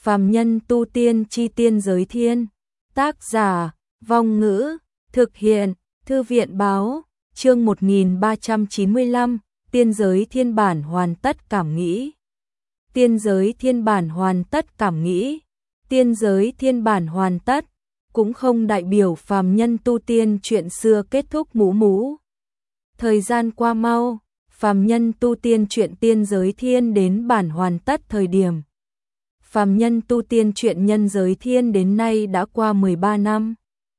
Phàm nhân tu tiên chi tiên giới thiên. Tác giả, Vong Ngữ. Thực hiện, Thư viện Báo. Chương 1395, tiên giới thiên bản hoàn tất cảm nghĩ. Tiên giới thiên bản hoàn tất cảm nghĩ. Tiên giới thiên bản hoàn tất, cũng không đại biểu phàm nhân tu tiên chuyện xưa kết thúc mũ mũ. Thời gian qua mau, phàm nhân tu tiên chuyện tiên giới thiên đến bản hoàn tất thời điểm. Phàm nhân tu tiên chuyện nhân giới thiên đến nay đã qua 13 năm.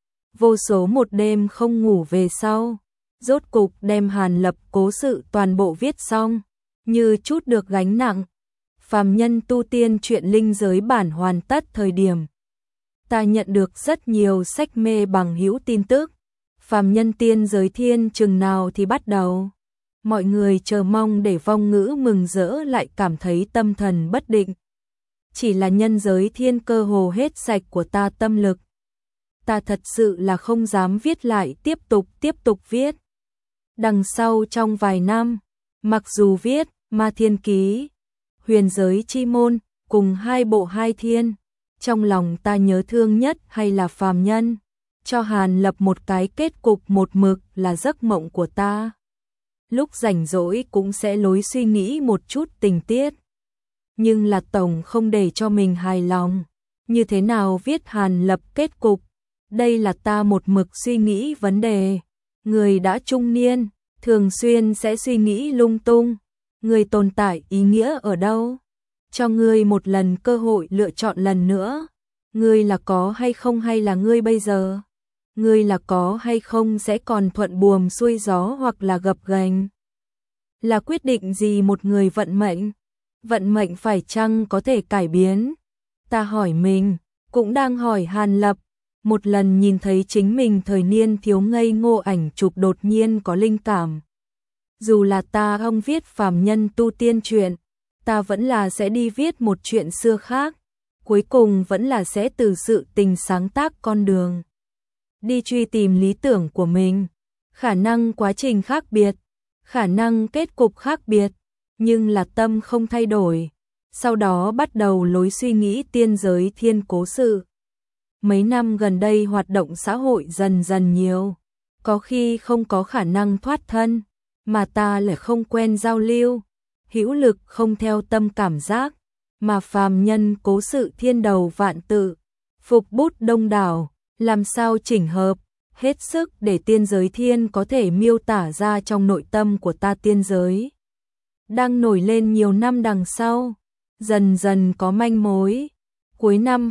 Vô số một đêm không ngủ về sau, rốt cục đem Hàn Lập cố sự toàn bộ viết xong, như chút được gánh nặng. Phàm nhân tu tiên chuyện linh giới bản hoàn tất thời điểm. Ta nhận được rất nhiều sách mê bằng hữu tin tức. Phàm nhân tiên giới thiên chừng nào thì bắt đầu. Mọi người chờ mong để Vong Ngữ mừng rỡ lại cảm thấy tâm thần bất định. Chỉ là nhân giới thiên cơ hồ hết sạch của ta tâm lực. Ta thật sự là không dám viết lại tiếp tục viết. Đằng sau trong vài năm, mặc dù viết Ma Thiên Ký, Huyền Giới Chi Môn, cùng hai bộ hai thiên, trong lòng ta nhớ thương nhất hay là phàm nhân, cho Hàn Lập một cái kết cục một mực là giấc mộng của ta. Lúc rảnh rỗi cũng sẽ lối suy nghĩ một chút tình tiết. Nhưng là tổng không để cho mình hài lòng. Như thế nào viết Hàn Lập kết cục? Đây là ta một mực suy nghĩ vấn đề. Người đã trung niên, thường xuyên sẽ suy nghĩ lung tung. Người tồn tại ý nghĩa ở đâu? Cho ngươi một lần cơ hội lựa chọn lần nữa. Ngươi là có hay không hay là ngươi bây giờ? Ngươi là có hay không sẽ còn thuận buồm xuôi gió hoặc là gập ghềnh? Là quyết định gì một người vận mệnh? Vận mệnh phải chăng có thể cải biến? Ta hỏi mình, cũng đang hỏi Hàn Lập. Một lần nhìn thấy chính mình thời niên thiếu ngây ngô ảnh chụp đột nhiên có linh cảm. Dù là ta không viết phàm nhân tu tiên chuyện, ta vẫn là sẽ đi viết một chuyện xưa khác. Cuối cùng vẫn là sẽ từ sự tình sáng tác con đường. Đi truy tìm lý tưởng của mình. Khả năng quá trình khác biệt, khả năng kết cục khác biệt, nhưng là tâm không thay đổi. Sau đó bắt đầu lối suy nghĩ tiên giới thiên cố sự. Mấy năm gần đây hoạt động xã hội dần dần nhiều, có khi không có khả năng thoát thân, mà ta lại không quen giao lưu, hữu lực không theo tâm cảm giác, mà phàm nhân cố sự thiên đầu vạn tự, phục bút đông đảo, làm sao chỉnh hợp, hết sức để tiên giới thiên có thể miêu tả ra trong nội tâm của ta tiên giới. Đang nổi lên nhiều năm đằng sau, dần dần có manh mối. Cuối năm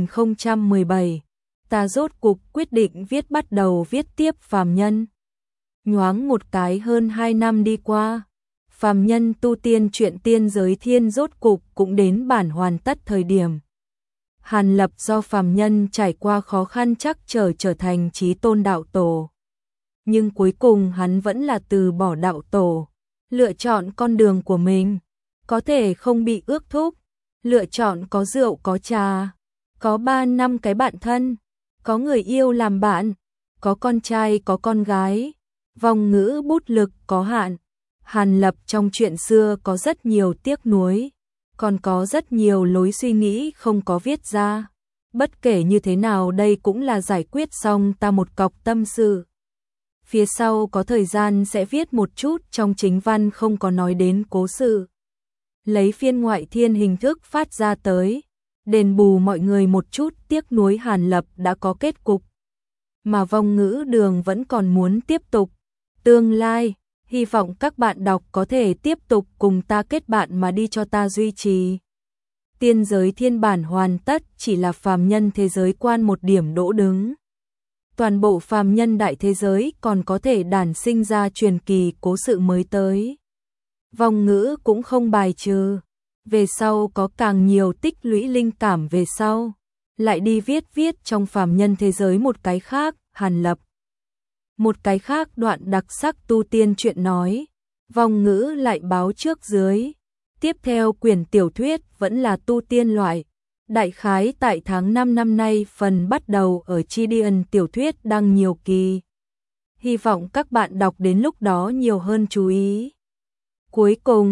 2017, ta rốt cục quyết định bắt đầu viết tiếp phàm nhân. Nhoáng một cái hơn 2 năm đi qua, phàm nhân tu tiên chuyện tiên giới thiên rốt cục cũng đến bản hoàn tất thời điểm. Hàn Lập do phàm nhân trải qua khó khăn chắc trở thành chí tôn đạo tổ. Nhưng cuối cùng hắn vẫn là từ bỏ đạo tổ, lựa chọn con đường của mình, có thể không bị ước thúc, lựa chọn có rượu có trà, có 3 năm cái bạn thân, có người yêu làm bạn, có con trai có con gái. Vong Ngữ bút lực có hạn. Hàn Lập trong chuyện xưa có rất nhiều tiếc nuối, còn có rất nhiều lối suy nghĩ không có viết ra. Bất kể như thế nào đây cũng là giải quyết xong ta một cọc tâm sự. Phía sau có thời gian sẽ viết một chút trong chính văn không có nói đến cố sự. Lấy phiên ngoại thiên hình thức phát ra tới, đền bù mọi người một chút tiếc nuối. Hàn Lập đã có kết cục, mà Vong Ngữ đường vẫn còn muốn tiếp tục. Tương lai, hy vọng các bạn đọc có thể tiếp tục cùng ta kết bạn mà đi cho ta duy trì. Tiên giới thiên bản hoàn tất chỉ là phàm nhân thế giới quan một điểm đỗ đứng. Toàn bộ phàm nhân đại thế giới còn có thể đản sinh ra truyền kỳ cố sự mới tới. Vong Ngữ cũng không bài trừ, về sau có càng nhiều tích lũy linh cảm về sau, lại đi viết trong phàm nhân thế giới một cái khác. Hàn Lập một cái khác đoạn đặc sắc tu tiên chuyện nói. Vong Ngữ lại báo trước dưới. Tiếp theo quyển tiểu thuyết vẫn là tu tiên loại. Đại khái tại tháng 5 năm nay phần bắt đầu ở Chidian tiểu thuyết đăng nhiều kỳ. Hy vọng các bạn đọc đến lúc đó nhiều hơn chú ý. Cuối cùng,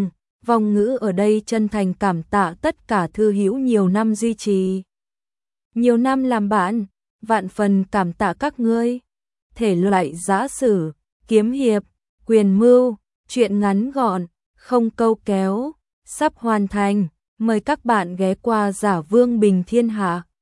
Vong Ngữ ở đây chân thành cảm tạ tất cả thư hữu nhiều năm duy trì. Nhiều năm làm bạn, vạn phần cảm tạ các ngươi. Thể loại giã sử, kiếm hiệp, quyền mưu, truyện ngắn gọn, không câu kéo, sắp hoàn thành. Mời các bạn ghé qua Giả Vương Bình Thiên Hạ.